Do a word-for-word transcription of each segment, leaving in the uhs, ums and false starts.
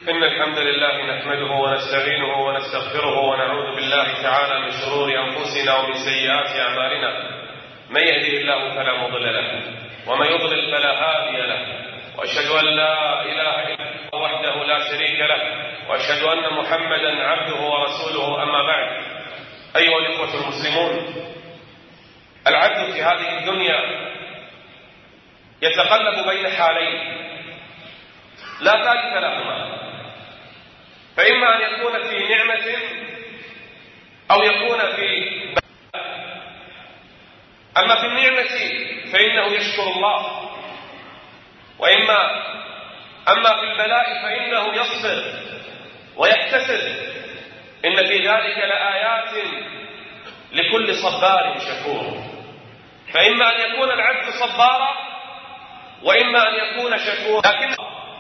إن الحمد لله نحمده ونستعينه ونستغفره ونعوذ بالله تعالى من شرور أنفسنا ومن سيئات أعمالنا. من يهده الله فلا مضل له ومن يضلل فلا هادي له، وأشهد أن لا إله إلا الله وحده لا شريك له، وأشهد أن محمدا عبده ورسوله. أما بعد، أيها الإخوة المسلمون، العبد في هذه الدنيا يتقلب بين حالين لا ثالث لهما، فإما أن يكون في نعمة أو يكون في بلاء. أما في النعمة فإنه يشكر الله، وإما أما في البلاء فإنه يصبر ويحتسب. إن في ذلك لآيات لكل صبار شكور. فإما أن يكون العبد صبارا وإما أن يكون شكورا. لكن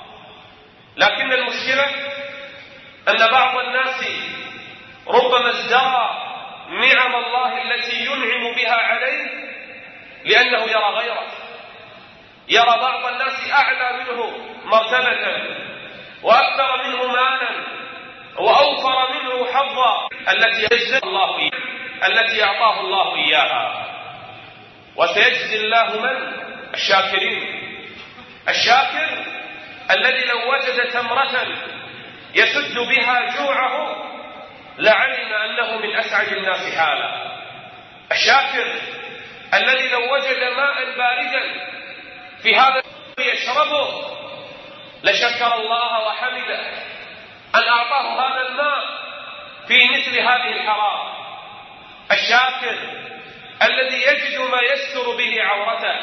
لكن المشكلة أن بعض الناس ربما ازدرى نعم الله التي ينعم بها عليه لأنه يرى غيره. يرى بعض الناس أعلى منه مرتبة وأكثر منه مالا وأوفر منه حظا التي يجزي الله إياها التي أعطاه الله إياها. وسيجزي الله من؟ الشاكرين. الشاكر الذي لو وجد تمرة يسد بها جوعه لعلم أنه من أسعد الناس حالا. الشاكر الذي لو وجد ماء باردا في هذا يشربه لشكر الله وحمده أن أعطاه هذا الماء في مثل هذه الحرارة. الشاكر الذي يجد ما يستر به عورته.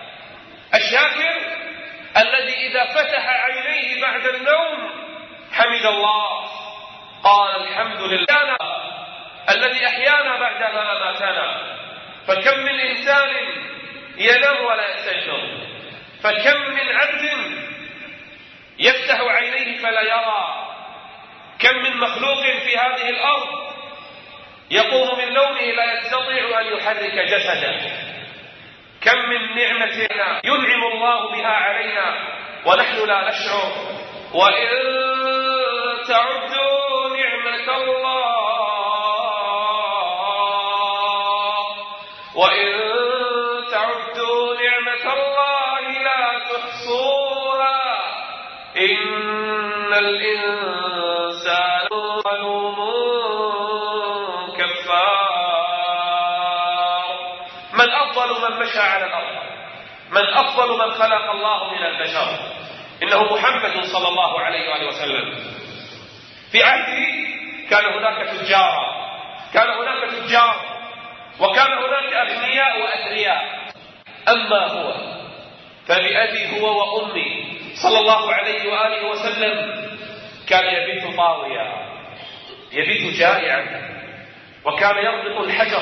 الشاكر الذي إذا فتح عينيه بعد النوم حمد الله، قال الحمد لله الذي أحيانا بعدما أماتنا. فكم من إنسان ينام ولا يستيقظ، فكم من عبد يفتح عينيه فلا يرى، كم من مخلوق في هذه الأرض يقوم من نومه لا يستطيع أن يحرك جسده. كم من نعمة ينعم الله بها علينا ونحن لا نشعر. وإن تعدوا نعمة الله وإن تعدوا نعمة الله لا تحصوها إن الإنسان ظلوم كفار. من أفضل من مشى على الأرض؟ من أفضل من خلق الله من البشر؟ إنه محمد صلى الله عليه وآله وسلم. في عهده كان هناك تجار كان هناك تجار وكان هناك أغنياء وأثرياء. أما هو فبأبي هو وأمي صلى الله عليه وآله وسلم كان يبيت طاويا، يبيت جائعا، وكان يربط الحجر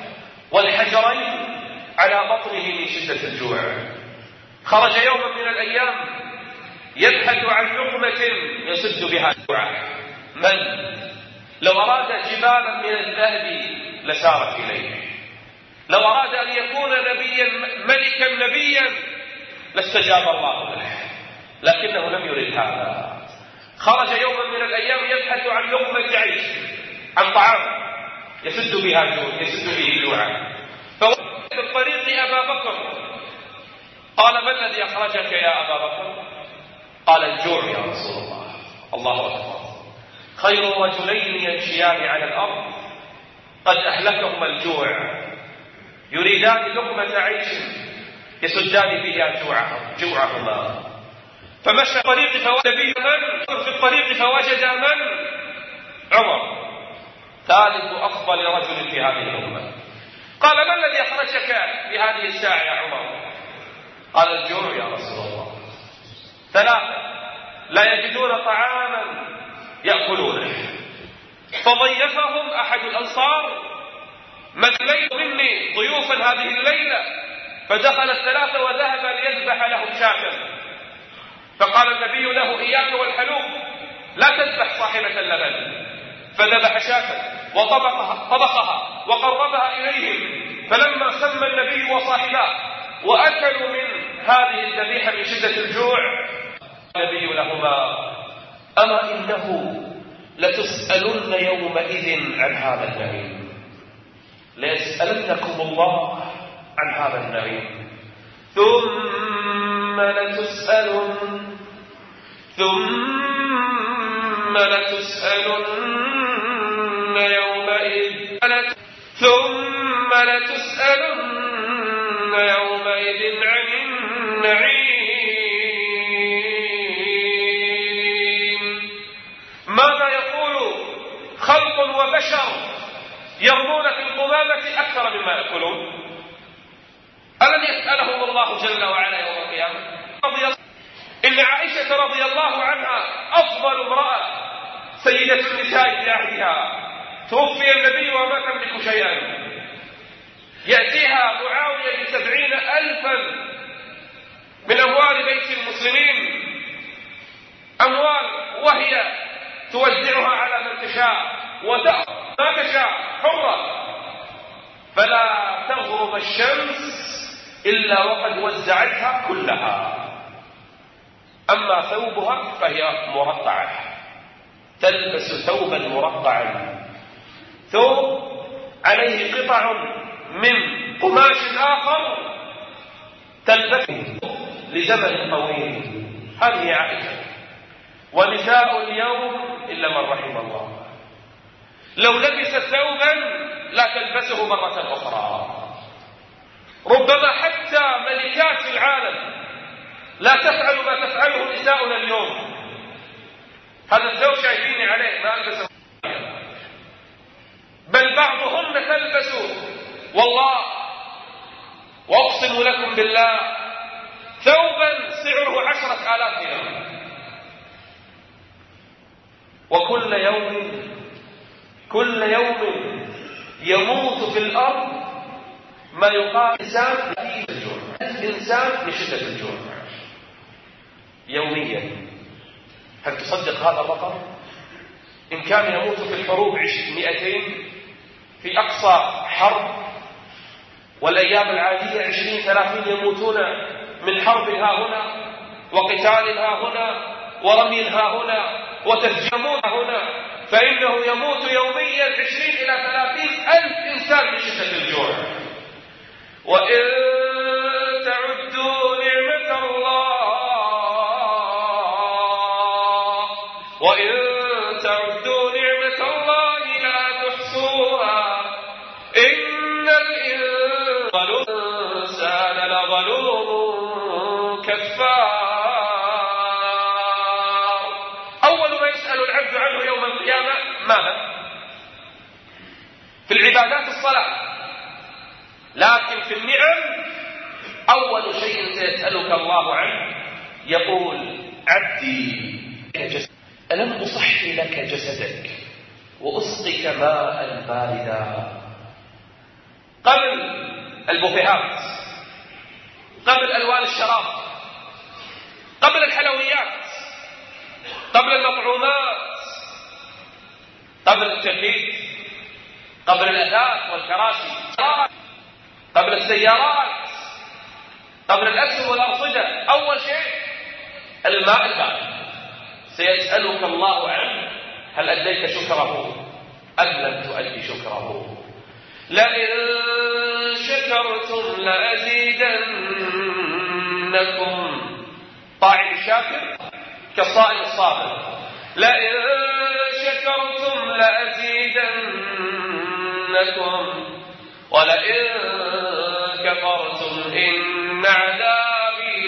والحجرين على بطنه من شدة الجوع. خرج يوما من الأيام يبحث عن لقمة يسد بها جوعه. من لو أراد جبالا من الذهب لسارت إليه، لو أراد أن يكون نبيا ملكا نبيا لاستجاب الله له، لكنه لم يرد هذا. خرج يوما من الأيام يبحث عن لقمة عيش، عن طعام يسد بها جوع يسد به جوعه. فوجد في الطريق أبا بكر. قال: ما الذي أخرجك يا أبا بكر؟ قال: الجوع يا رسول الله. الله أكبر. خير رجلين يمشيان على الأرض قد أهلكهما الجوع، يريدان لقمة عيش يسدان بها جوعهما. فمشى الطريق فوجد من في الطريق فوجد من؟ عمر، ثالث أفضل رجل في هذه الأمة. قال: ما الذي أخرجك في هذه الساعة يا عمر؟ قال: الجوع يا رسول الله. ثلاثة لا يجدون طعاما يأكلونه. فضيفهم أحد الأنصار: من ليل مني ضيوفا هذه الليلة. فدخل الثلاثة وذهب ليذبح لهم شاة. فقال النبي له: إياك والحلوب، لا تذبح صاحبة اللبن. فذبح شاة وطبخها طبخها وقربها إليهم. فلما سمى النبي وصاحبه وأكلوا من هذه الذبيحة من شدة الجوع، النبي لهما: أما إنه لتسألن يومئذ عن هذا النعيم، ليسألنكم الله عن هذا النعيم، ثم لتسألن ثم لتسألن يومئذ ثم لتسألن يومئذ عن النعيم. ماذا يقول خلق وبشر يرمون في القمامة أكثر مما يأكلون؟ ألن يسألهم الله جل وعلا يوم القيامة؟ إن عائشة رضي الله عنها أفضل امرأة سيدة النساء في عهدها، توفي النبي وما تملك شيئا، يأتيها معاوية بسبعين ألفا من أموال بيت المسلمين، أموال وهي توزعها على من تشاء وتأخذ ما تشاء حرة، فلا تغرب الشمس إلا وقد وزعتها كلها. أما ثوبها فهي مرقعة، تلبس ثوبا مرقعا، ثوب عليه قطع من قماش آخر تلبسه لزمن طويل. هذه عائشة. ونساء اليوم إلا من رحم الله لو لبست ثوبا لا تلبسه مرة أخرى. ربما حتى ملكات العالم لا تفعل ما تفعله نساؤنا اليوم. هذا الزوج شايفيني عليه ما ألبسه، بل بعضهن تلبس والله وأقسم لكم بالله ثوبا سعره عشرة آلاف دينار. وكل يوم كل يوم يموت في الأرض ما يقال إنسان في الجوع، الإنسان لشدة الجوع يوميا. هل تصدق هذا الرقم؟ إن كان يموت في الحروب مئتين في أقصى حرب، والأيام العادية عشرين ثلاثين يموتون من حرب ها هنا وقتال ها هنا ورمي ها هنا وتفجير ها هنا، فإنه يموت يوميا عشرين إلى ثلاثين ألف إنسان من شدة الجوع. وإن تعدوا نعمة الله وإن تعدوا نعمة الله لا تحصوها إن الإنسان لظلوم كفار. أول ما يسأل العبد عنه يوم القيامة ماذا؟ في العبادات الصلاة، لكن في النعم أول شيء سيسألك الله عنه يقول عبدي ألم أصحي لك جسدك وأسقك ماء باردا؟ قبل البوفيهات، قبل ألوان الشراب، قبل الحلويات، قبل المطعومات، قبل التكييف، قبل الأثاث والكراسي، قبل السيارات، قبل الأكل والأرصدة، أول شيء الماء البارد. سيسألك الله عنه هل أديت شكره أم لم تؤدي شكره؟ لئن شكرتم لأزيدنكم. طاعم الشاكر كالصائم الصابر. لئن شكرتم لأزيدنكم ولئن كفرتم إن عذابي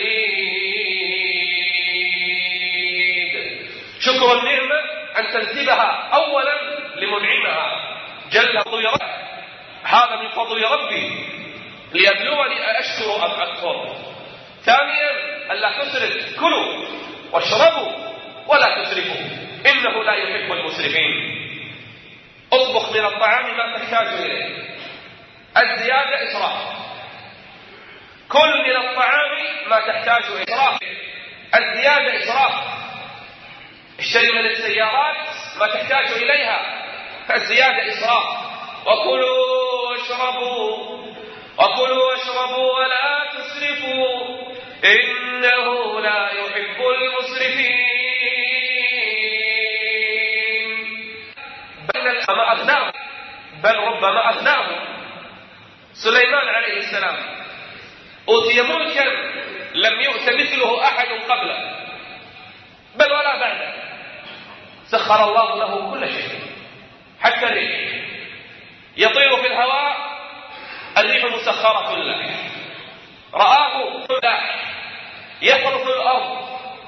لشديد. شكر النعمة أن تنسبها أولا لمنعمها جل فضل. هذا من فضل ربي ليبلوني أشكر أم أكفر. ثانيا ألا تسرف، كلوا واشربوا ولا تسرفوا إنه لا يحب المسرفين. اطبخ من الطعام ما تحتاج إليه، الزيادة إسراف. كل من الطعام ما تحتاج إليه، إسراف. الزيادة إسراف. اشتري من السيارات ما تحتاج إليها، فالزيادة إسراف. وكلوا واشربوا وكلوا واشربوا ولا تسرفوا إنه لا يحب المسرفين. بل ربما أغناه. سليمان عليه السلام أوتي ملكا لم يؤت مثله أحد قبله بل ولا بعده. سخر الله له كل شيء حتى الريح، يطير في الهواء، الريح مسخرة له. رآه يحرث الأرض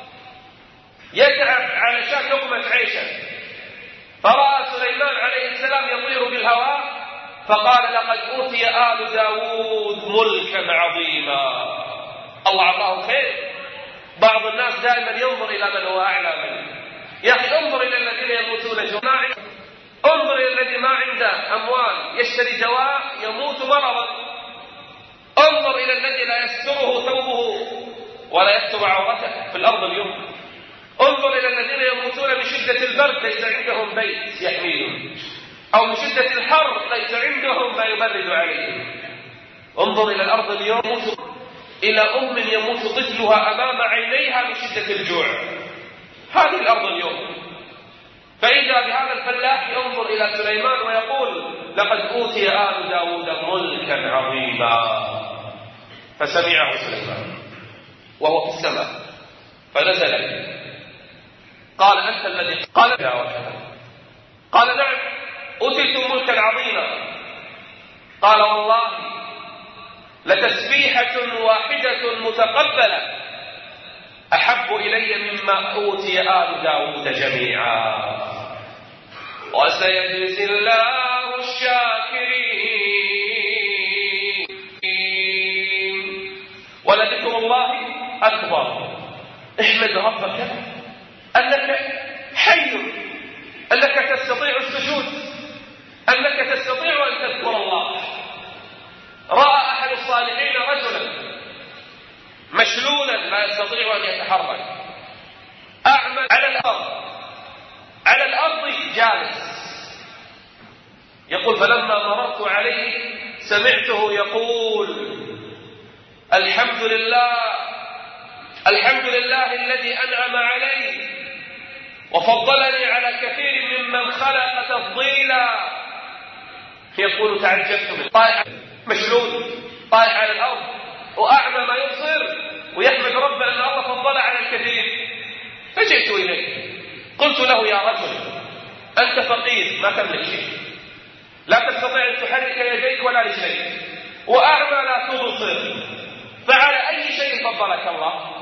يتعب علشان لقمة عيشه، فرأى سليمان عليه السلام يطير بالهواء فقال لقد أوتي آل داود ملكا عظيما. الله أعطاه خير. بعض الناس دائما ينظر إلى من هو أعلى منه. يا أخي انظر إلى الذين يموتون جوعا، انظر إلى الذي ما عنده أموال يشتري دواء يموت مرضا، انظر إلى الذي لا يستره ثوبه ولا يستر عورته في الأرض اليوم، انظر إلى الذين يموتون من شدة البرد ليس عندهم بيت يحميهم، أو من شدة الحر ليس عندهم ما يبرد عليهم. انظر إلى الأرض اليوم، إلى أم يموت طفلها أمام عينيها من شدة الجوع. هذه الأرض اليوم. فإذا بهذا الفلاح ينظر إلى سليمان ويقول لقد أوتي آل داود ملكا عظيما. فسمعه سليمان وهو في السماء فنزل قال أنت الذي قال قال نعم أوتيتم ملكا عظيما. قال والله لتسبيحة واحدة متقبلة أحب إلي مما أوتي آل داود جميعا وسيجزي الله الشاكرين. ولذكر الله أكبر. احمد ربك أنك حي، أنك تستطيع السجود، أنك تستطيع أن تذكر الله. رأى أحد الصالحين رجلا مشلولا لا يستطيع أن يتحرك، أعمى على الأرض على الأرض جالس، يقول فلما مررت عليه سمعته يقول الحمد لله الحمد لله الذي أنعم علي وفضلني على كثير ممن خلق تفضيلا. يقول تعجبت من طائح مشلول طائح على الأرض وأعمى ما يبصر ويحمد ربه أن الله فضل على الكثير. فجئت إليه قلت له يا رجل أنت فقير ما تملك شيء، لا تستطيع أن تحرك يديك ولا رجليك، وأعمى لا تبصر، فعلى أي شيء فضلك الله؟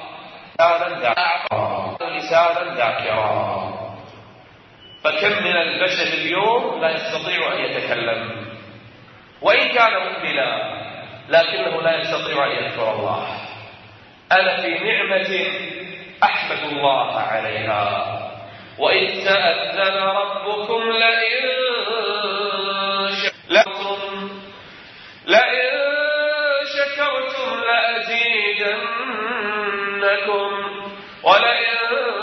لسانا ذاكرا. فكم من البشر اليوم لا يستطيع أن يتكلم وإن كان مؤمنا لكنه لا يستطيع أن يذكر الله. أنا في نعمة أحمد الله عليها. وإذ تأذن ربكم لئن شكرتم لئن شكرتم لأزيدنكم ولئن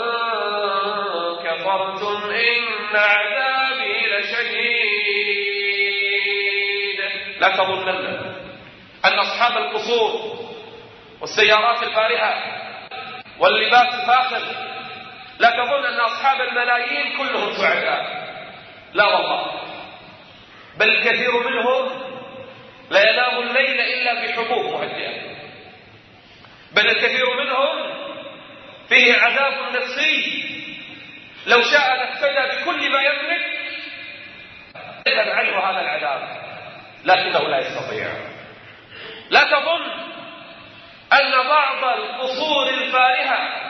كفرتم إن عذابي لشديد. لا تظنن أن أصحاب القصور والسيارات الفارهة واللباس الفاخر، لا تظن أن أصحاب الملايين كلهم سعداء، لا والله، بل الكثير منهم لا ينام الليل إلا بحبوب مهدئة، بل الكثير منهم فيه عذاب نفسي لو شاء لافتدى بكل ما يملك يذهب عنه هذا العذاب لكنه لا يستطيع. لا تظن أن بعض القصور الفارهة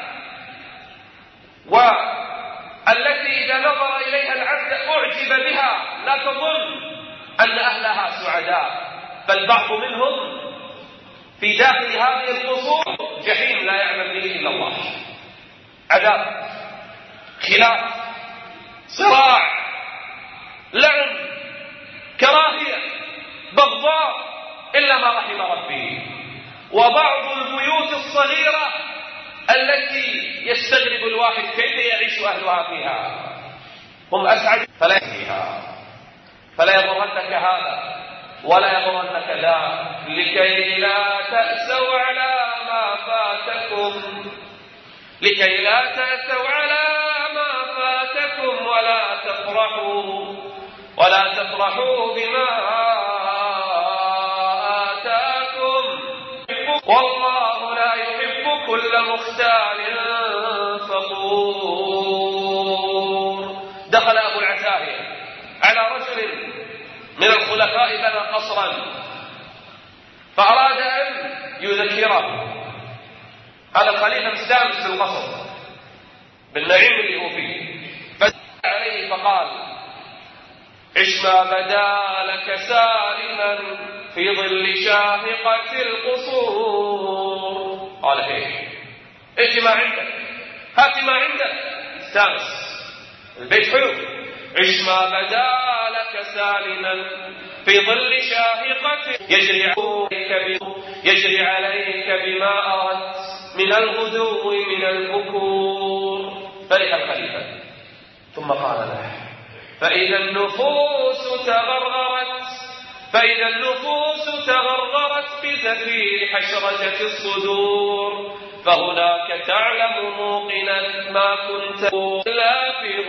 والتي إذا نظر إليها العبد أعجب بها لا تظن أن أهلها سعداء، بل بعض منهم في داخل هذه القصور جحيم لا يعلم به إلا الله، عذاب، خلاف، صراع، لعن، كراهية، بغضاء، إلا ما رحم ربي. وبعض البيوت الصغيرة التي يستغرب الواحد كيف يعيش أهلها فيها هم أسعد فلا فيها. فلا يغرنك هذا ولا يغرنك ذا لكي لا تأسوا على ما فاتكم لكي لا تأسوا على ما فاتكم ولا تفرحوا ولا تفرحوا بما آتاكم والله لا يحب كل مختال فخور. دخل أبو العتاهية على رجل من الخلفاء بنى قصرا فأراد أن يذكره. هذا الخليفة مستانس بالقصر بالنعيم اللي هو فيه، فدعا عليه فقال: عش ما بدا لك سالما في ظل شاهقة القصور. قال: ايه ايش ما عندك؟ هات ما عندك. استانس، البيت حلو. عش ما بدا لك سالما في ظل شاهقة يجري عليك يجري عليك بما أردت من الغدو من البكور. فرح الخليفة ثم قال له: فإذا النفوس تغرغرت فإذا النفوس تغرغرت بزفير حشرجة الصدور فهناك تعلم موقنا ما كنت لا في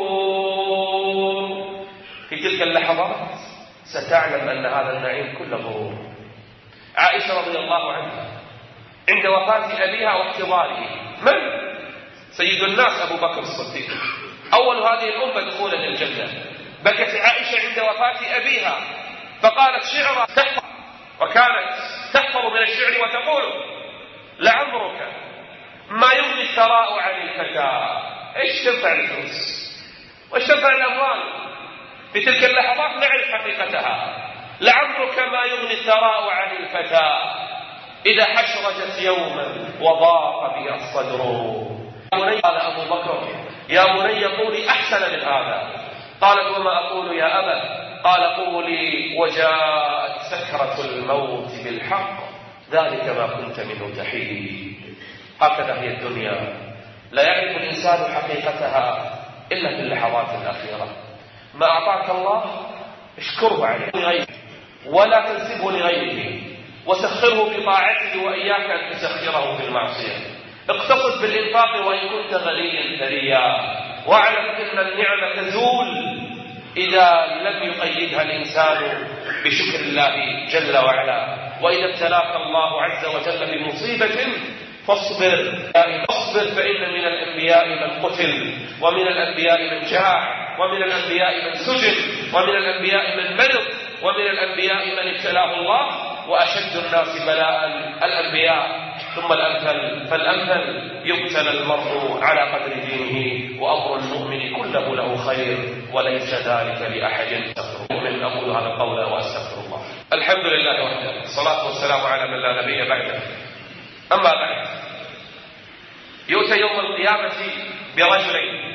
غرور. في تلك اللحظات ستعلم أن هذا النعيم كله غرور. عائشة رضي الله عنها عند وفاة أبيها واحتضاره، من؟ سيد الناس أبو بكر الصديق، أول هذه الأمة دخولا الجنة. بكت عائشة عند وفاة أبيها فقالت شعرا تحفظ، وكانت تحفظ من الشعر وتقول: لعمرك ما يغني الثراء عن الفتى. ايش تنفع الفلوس وايش تنفع الأموال؟ في تلك اللحظات نعرف حقيقتها. لعمرك ما يغني الثراء عن الفتى إذا حشرجت يوما وضاق بي الصدر. يا بني، قال أبو بكر: يا بني قولي أحسن من هذا. قالت: وما أقول يا أبا؟ قال: قولي: وجاءت سكرة الموت بالحق ذلك ما كنت منه تحيد. هكذا هي الدنيا، لا يعرف الإنسان حقيقتها إلا في اللحظات الأخيرة. ما أعطاك الله اشكره عليه لغيره ولا تنسبه لغيره، وسخره بطاعته وإياك أن تسخره بالمعصية. اقتصد بالإنفاق وإن كنت غنيا ثريا، واعلم أن النعمة تزول إذا لم يقيدها الإنسان بشكر الله جل وعلا. وإذا ابتلاك الله عز وجل بمصيبة فاصبر فاصبر فإن من الأنبياء من قتل، ومن الأنبياء من جاع، ومن الأنبياء من سجن، ومن الأنبياء من مرض، ومن الأنبياء من ابتلاه الله. وأشد الناس بلاء الأنبياء ثم الأمثل فالأمثل. يبتلى المرء على قدر دينه، وأمر المؤمن كله له خير وليس ذلك لأحد. من أقول هذا القول وأستغفر الله. الحمد لله وحده، الصلاة والسلام على من لا نبي بعده. أما بعد، يؤتى يوم القيامة برجلين.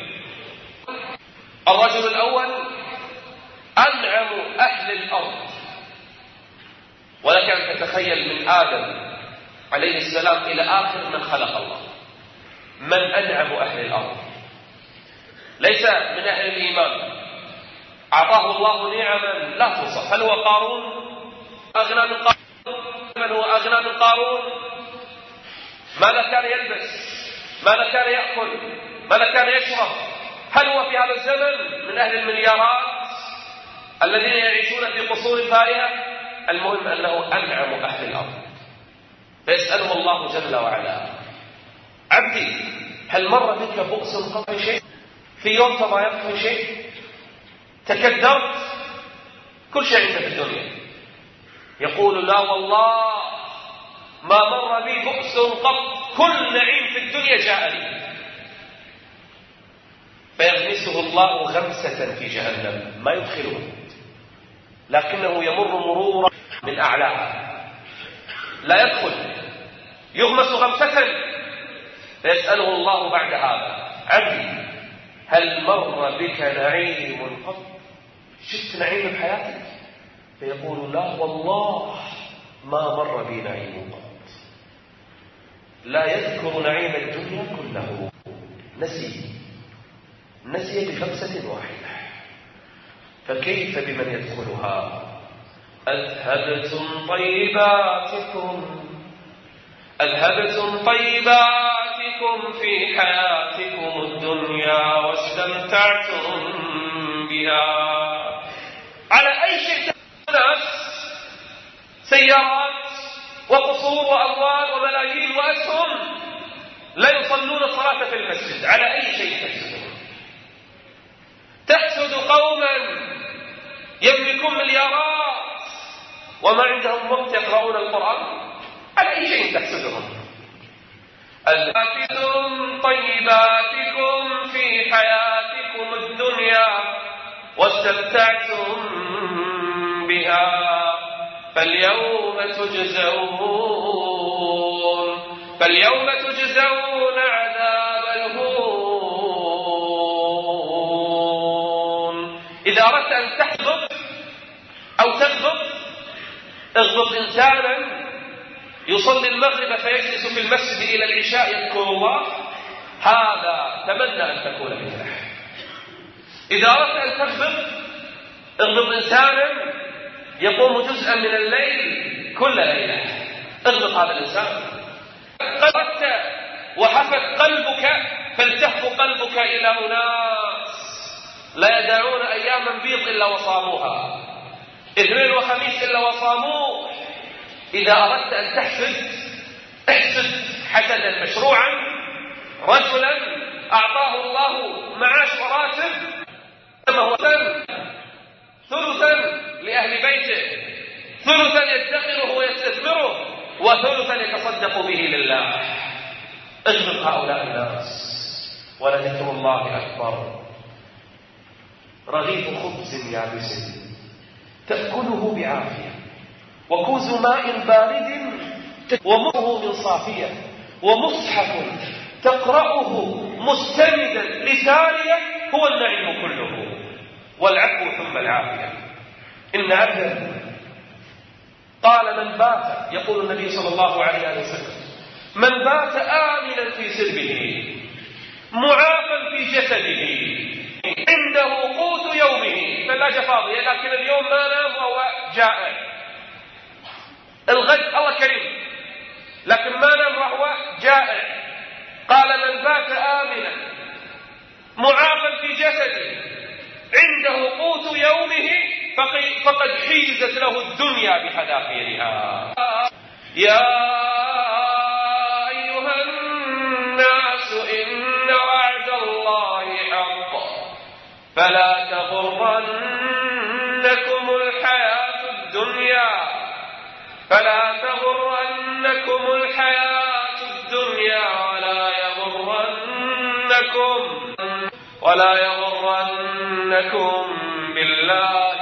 الرجل الأول أنعم أهل الأرض، ولك أن تتخيل من آدم عليه السلام إلى آخر من خلق الله من أنعم أهل الأرض. ليس من أهل الإيمان، أعطاه الله نعما لا توصف. هل هو قارون أغنى من قارون؟ من هو أغنى من قارون؟ ماذا كان يلبس؟ ماذا كان يأكل؟ ماذا كان يشرب؟ هل هو في هذا الزمن من أهل المليارات الذين يعيشون في قصور فارهة؟ المهم أنه أنعم أهل الأرض. فيسأله الله جل وعلا: عبدي هل مر بك بؤس قط في شيء؟ في يوم تضايقت من شيء؟ تكدرت؟ كل شيء عندك في الدنيا. يقول: لا والله ما مر بي بؤس قط، كل نعيم في الدنيا جاء لي. فيغمسه الله غمسة في جهنم، ما يدخله لكنه يمر مرورا من أعلاها لا يدخل، يغمس غمسة. فيسأله الله بعد هذا: عبدي هل مر بك نعيم قط؟ شفت نعيم بحياتك؟ فيقول: لا والله ما مر بي نعيم قط. لا يذكر نعيم الدنيا كله، نسي نسي بخمسة واحدة. فكيف بمن يدخلها؟ أذهبتم طيباتكم أذهبتم طيباتكم في حياتكم الدنيا واستمتعتم بها ناس سيارات وقصور وأموال وملايين وأسهم لا يصلون الصلاة في المسجد، على أي شيء تحسدون؟ تحسد قوما يملكون مليارات وما عندهم وقت يقرؤون القرآن، على أي شيء تحسدهم؟ أذهبتم طيباتكم في حياتكم الدنيا واستمتعتم بها فاليوم تجزون فاليوم تجزون عذاب الهون. إذا أردت أن تحبط أو تغضب، اغضب إنسانا يصلي المغرب فيجلس في المسجد إلى العشاء يذكر الله، هذا تمنى أن تكون مثله. إذا أردت أن تغضب، اغضب إنسانا يقوم جزءا من الليل كل ليلة، اغضب هذا الإنسان. قدرت وحفت قلبك فالتف قلبك إلى أناس لا يدعون أياما بيض إلا وصاموها، اثنين وخميس إلا وصاموه. إذا أردت أن تحسد، احسد حسدا مشروعا، رجلا أعطاه الله معاش وراتب ثلثا لأهل بيته، ثلثا يدخره ويستثمره، وثلثا يتصدق به لله. اغضب هؤلاء الناس ولذكر الله أكبر. رغيف خبز يابس تأكله بعافية، وكوز ماء بارد ومره من صافية، ومصحف تقرأه مستندا لسارية، هو النعيم كله والعفو ثم العافية. إن عبدا قال من بات، يقول النبي صلى الله عليه وسلم، من بات آمنا في سربه معافا في جسده عنده قوت يومه، ثلاجة فاضية لكن اليوم ما نام وهو جائع، الغد الله كريم لكن ما نام وهو جائع. قال من بات آمنا معافا في جسده عنده قوت يومه فقد حيزت له الدنيا بحذافيرها. يا أيها الناس إن وعد الله حق فلا تغرنكم الحياة الدنيا فلا تغرنكم الحياة الدنيا ولا يغرنكم ولا يغرنكم بالله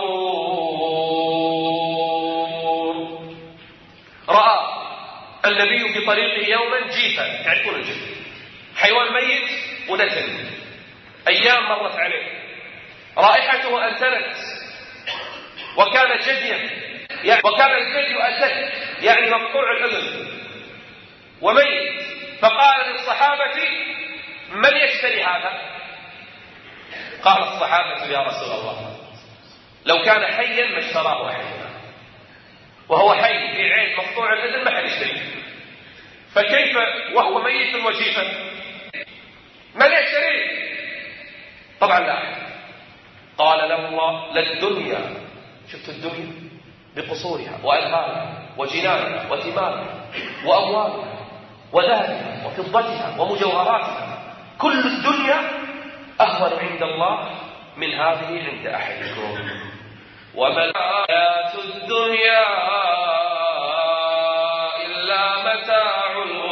الغرور. رأى النبي في طريقه يوما جيفا، تعرفون الجيف، حيوان ميت ودفن، أيام مرت عليه، رائحته أنتنت وكان جديا، يعني وكان الجدي أسد، يعني مقطوع الأذن وميت. فقال للصحابة من يشتري هذا؟ قال الصحابة يا رسول الله لو كان حيا ما اشتراه حيا، وهو حي في عين مقطوع الأذن ما حد يشتريه، فكيف وهو ميت وجيفا؟ من يشتريه؟ طبعا لا أحد. قال له الله للدنيا، شفت الدنيا بقصورها وأنهارها وجنانها وثمارها وأموالها وذهبها وفضتها ومجوهراتها، كل الدنيا أهون عند الله من هذه عند أحدكم، وما الحياة الدنيا إلا متاع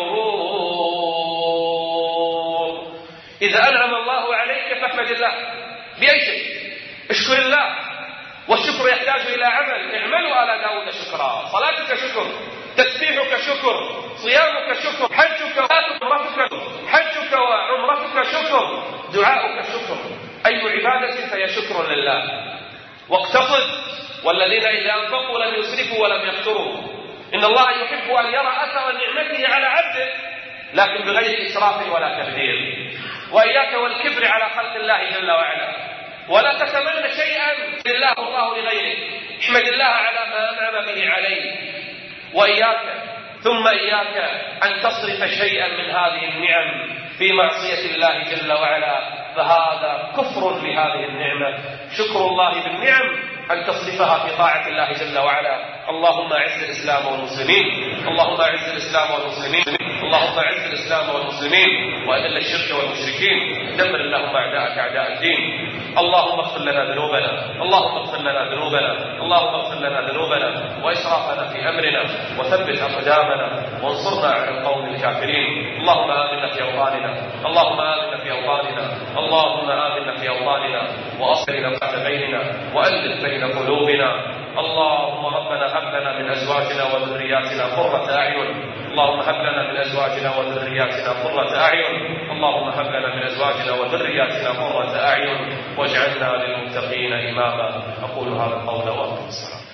الغرور. إذا أنعم الله عليك فاحمد الله بأي شيء، اشكر الله، والشكر يحتاج إلى عمل. اعملوا آل داود شكرا، صلاتك شكر، تسبيحك شكر، صيامك شكر، حجك وعمرتك حجك وعمرتك شكر، دعاؤك شكر، أي عبادة فهي شكر لله. واقتصد، والذين إذا أنفقوا لم يسرفوا ولم يقتروا. إن الله يحب أن يرى أثر نعمته على عبده لكن بغير إسراف ولا تبذير. وإياك والكبر على خلق الله جل وعلا، ولا تتمنى شيئا لله الله لغيره. احمد الله على ما أنعم به عليك، وإياك ثم إياك أن تصرف شيئا من هذه النعم في معصية الله جل وعلا، فهذا كفر بهذه النعمة. شكر الله بالنعم أن تصرفها في طاعة الله جل وعلا. اللهم أعز الإسلام والمسلمين، اللهم أعز الإسلام والمسلمين، اللهم أعز الإسلام والمسلمين وأذل الشرك والمشركين. دمر اللهم أعداءك أعداء الدين. اللهم اغفر لنا ذنوبنا، اللهم اغفر لنا ذنوبنا، اللهم اغفر لنا ذنوبنا وإسرافنا في أمرنا، وثبت أقدامنا وانصرنا على القوم الكافرين. اللهم آمنا في أوطاننا، اللهم آمنا في أوطاننا، اللهم آمنا في أوطاننا وأصلح ذات بيننا وألف بين قلوبنا. اللهم ربنا هب لنا من أزواجنا وذرياتنا قرة أعين، اللهم هب لنا من أزواجنا وذرياتنا قرة أعين، اللهم هب لنا من أزواجنا وذرياتنا قرة أعين واجعلنا للمتقين إماما. أقول هذا القول وأقم الصلاة.